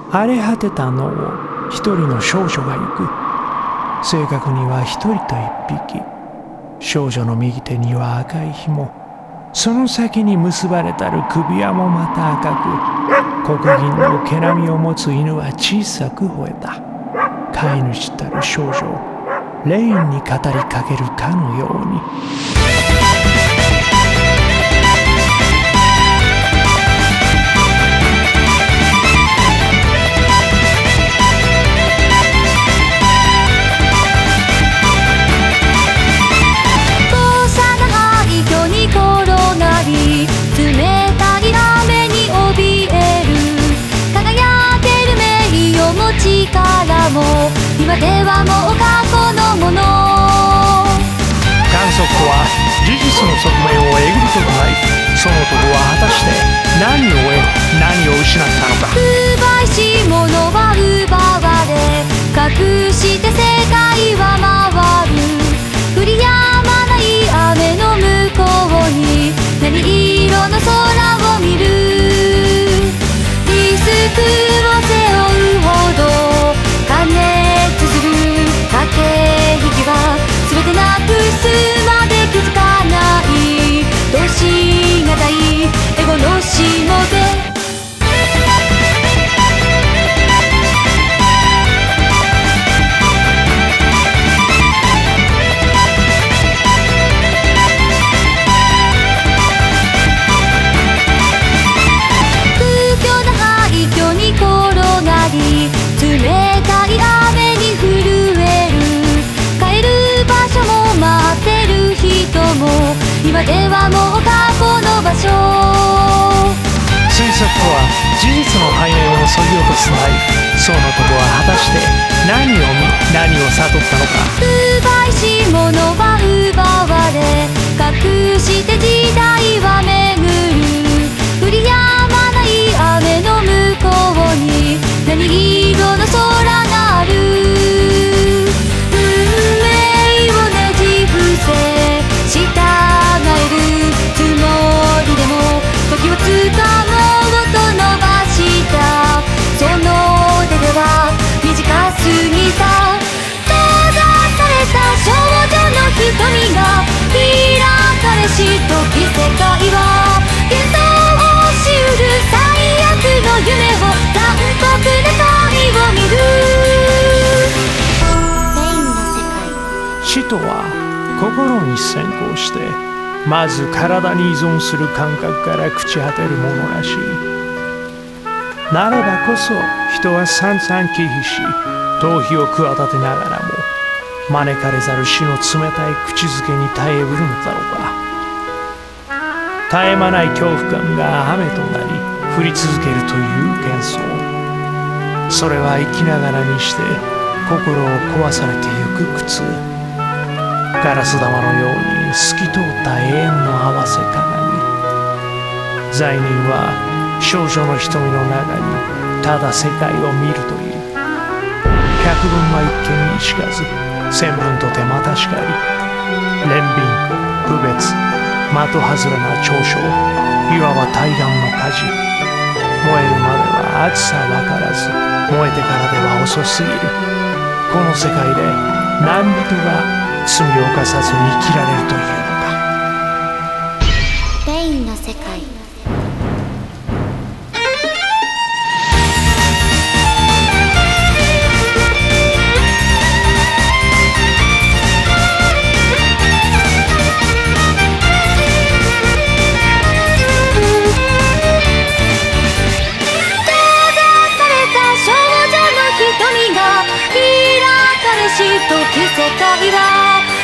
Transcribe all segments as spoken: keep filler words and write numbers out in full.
荒れ果てた野を一人の少女が行く。正確には一人と一匹。少女の右手には赤い紐、その先に結ばれたる首輪もまた赤く、黒銀の毛並みを持つ犬は小さく吠えた。飼い主たる少女をレインに語りかけるかのように。 今ではもう過去のもの。 観測とは事実の側面をえぐることない。その男は果たして何を得何を失ったのか。 奪いし者は奪われ、隠して世界は回る。降り止まない雨の向こうに何色の空を見る。リスクを背負うほど加熱する駆け引きは全てなくすまで気づかない。どうしがたいエゴのしもべ。今ではもう過去の場所。 推測とは事実の背面を削ぎ落とすナイフ。その男は果たして何を見何を悟ったのか。 奪いし者は奪われ、隠して時代は巡る。降り止まない雨の向こうに何色の空がある。時をつかもうと伸ばした、その手では短すぎた。閉ざされた少女の瞳が開かれし時、世界は幻想をしうる最悪の夢を残酷な神を見る。レインの世界。 死とは心に先行してまず体に依存する感覚から朽ち果てるものらしい。なればこそ人は散々忌避し逃避を企てながらも招かれざる死の冷たい口づけに耐えうるのだろうか。絶え間ない恐怖感が雨となり降り続けるという幻想。それは生きながらにして心を壊されてゆく苦痛。ガラス玉のように透き通った永遠の合わせ鏡。罪人は少女の瞳の中にただ世界を見るという。百聞は一見にしかず千分とてまたしかり。憐憫侮蔑的外れな嘲笑、いわば対岸の火事。燃えるまでは熱さ分からず、燃えてからでは遅すぎる。この世界で何人が罪を犯さずに生きられるというのか。 レインの世界。閉ざされた少女の瞳が開かれし時、世界は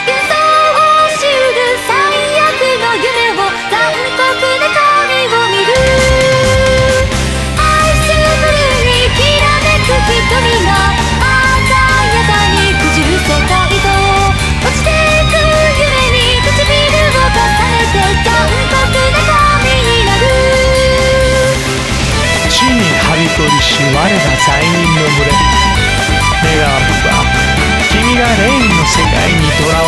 我ら罪人の群れ。願わくば君がレインの世界に囚わ